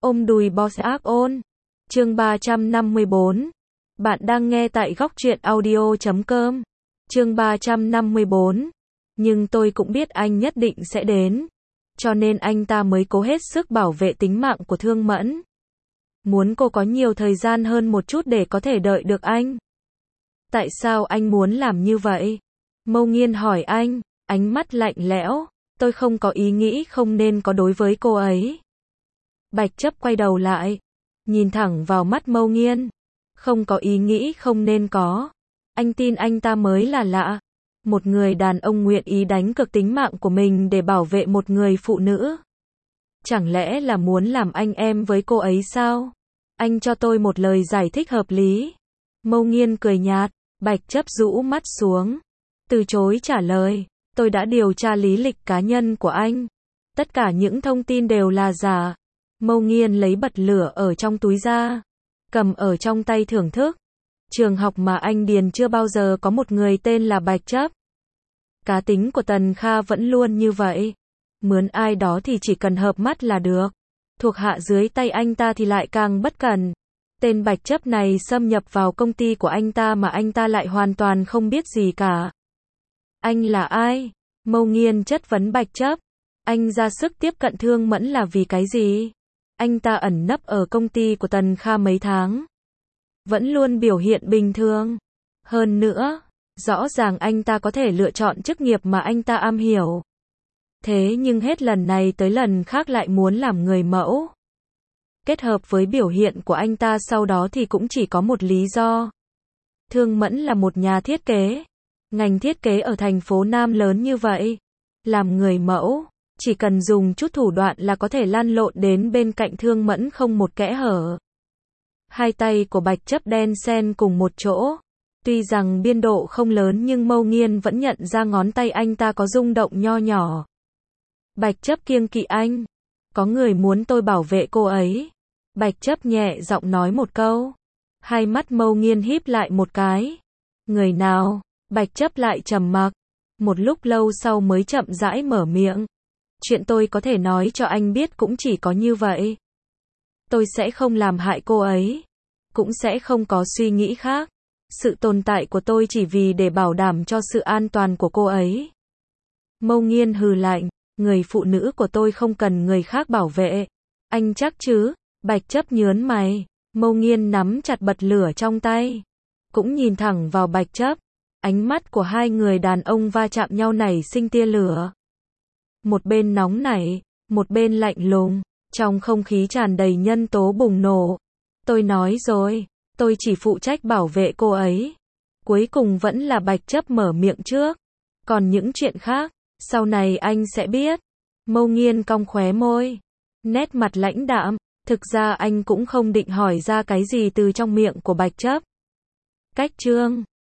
Ôm đùi boss ác ôn. Chương 354. Bạn đang nghe tại góc truyện audio.com. Chương 354. Nhưng tôi cũng biết anh nhất định sẽ đến. Cho nên anh ta mới cố hết sức bảo vệ tính mạng của Thương Mẫn. Muốn cô có nhiều thời gian hơn một chút để có thể đợi được anh. Tại sao anh muốn làm như vậy? Mâu Nghiên hỏi anh, ánh mắt lạnh lẽo. Tôi không có ý nghĩ không nên có đối với cô ấy. Bạch Chấp quay đầu lại, nhìn thẳng vào mắt Mâu Nghiên. Không có ý nghĩ không nên có. Anh tin anh ta mới là lạ. Một người đàn ông nguyện ý đánh cược tính mạng của mình để bảo vệ một người phụ nữ. Chẳng lẽ là muốn làm anh em với cô ấy sao? Anh cho tôi một lời giải thích hợp lý. Mâu Nghiên cười nhạt, Bạch Chấp rũ mắt xuống. Từ chối trả lời, tôi đã điều tra lý lịch cá nhân của anh. Tất cả những thông tin đều là giả. Mâu Nghiên lấy bật lửa ở trong túi ra, cầm ở trong tay thưởng thức. Trường học mà anh điền chưa bao giờ có một người tên là Bạch Chấp. Cá tính của Tần Kha vẫn luôn như vậy. Mướn ai đó thì chỉ cần hợp mắt là được. Thuộc hạ dưới tay anh ta thì lại càng bất cần. Tên Bạch Chấp này xâm nhập vào công ty của anh ta mà anh ta lại hoàn toàn không biết gì cả. Anh là ai? Mâu Nghiên chất vấn Bạch Chấp. Anh ra sức tiếp cận Thương Mẫn là vì cái gì? Anh ta ẩn nấp ở công ty của Tần Kha mấy tháng. Vẫn luôn biểu hiện bình thường. Hơn nữa, rõ ràng anh ta có thể lựa chọn chức nghiệp mà anh ta am hiểu. Thế nhưng hết lần này tới lần khác lại muốn làm người mẫu. Kết hợp với biểu hiện của anh ta sau đó thì cũng chỉ có một lý do. Thương Mẫn là một nhà thiết kế. Ngành thiết kế ở thành phố Nam lớn như vậy. Làm người mẫu, chỉ cần dùng chút thủ đoạn là có thể lăn lộn đến bên cạnh Thương Mẫn không một kẽ hở. Hai tay của Bạch Chấp đen xen cùng một chỗ. Tuy rằng biên độ không lớn nhưng Mâu Nghiên vẫn nhận ra ngón tay anh ta có rung động nho nhỏ. Bạch Chấp kiêng kỵ anh. Có người muốn tôi bảo vệ cô ấy. Bạch Chấp nhẹ giọng nói một câu. Hai mắt Mâu Nghiên híp lại một cái. Người nào? Bạch Chấp lại trầm mặc. Một lúc lâu sau mới chậm rãi mở miệng. Chuyện tôi có thể nói cho anh biết cũng chỉ có như vậy. Tôi sẽ không làm hại cô ấy. Cũng sẽ không có suy nghĩ khác. Sự tồn tại của tôi chỉ vì để bảo đảm cho sự an toàn của cô ấy. Mâu Nghiên hừ lạnh. Người phụ nữ của tôi không cần người khác bảo vệ. Anh chắc chứ? Bạch Chấp nhớn mày. Mâu Nghiên nắm chặt bật lửa trong tay. Cũng nhìn thẳng vào Bạch Chấp. Ánh mắt của hai người đàn ông va chạm nhau nảy sinh tia lửa. Một bên nóng nảy, một bên lạnh lùng. Trong không khí tràn đầy nhân tố bùng nổ. Tôi nói rồi, tôi chỉ phụ trách bảo vệ cô ấy. Cuối cùng vẫn là Bạch Chấp mở miệng trước. Còn những chuyện khác, sau này anh sẽ biết. Mâu Nghiên cong khóe môi. Nét mặt lãnh đạm. Thực ra anh cũng không định hỏi ra cái gì từ trong miệng của Bạch Chấp. Cách chương